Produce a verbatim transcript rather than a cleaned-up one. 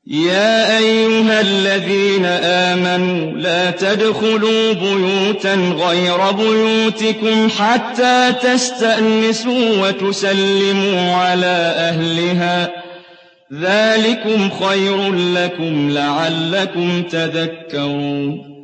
يَا أَيُّهَا الَّذِينَ آمَنُوا لَا تَدْخُلُوا بُيُوتًا غَيْرَ بُيُوتِكُمْ حَتَّىٰ تَسْتَأْنِسُوا وَتُسَلِّمُوا عَلَىٰ أَهْلِهَا ۚ ذَٰلِكُمْ خَيْرٌ لَّكُمْ لَعَلَّكُمْ تَذَكَّرُونَ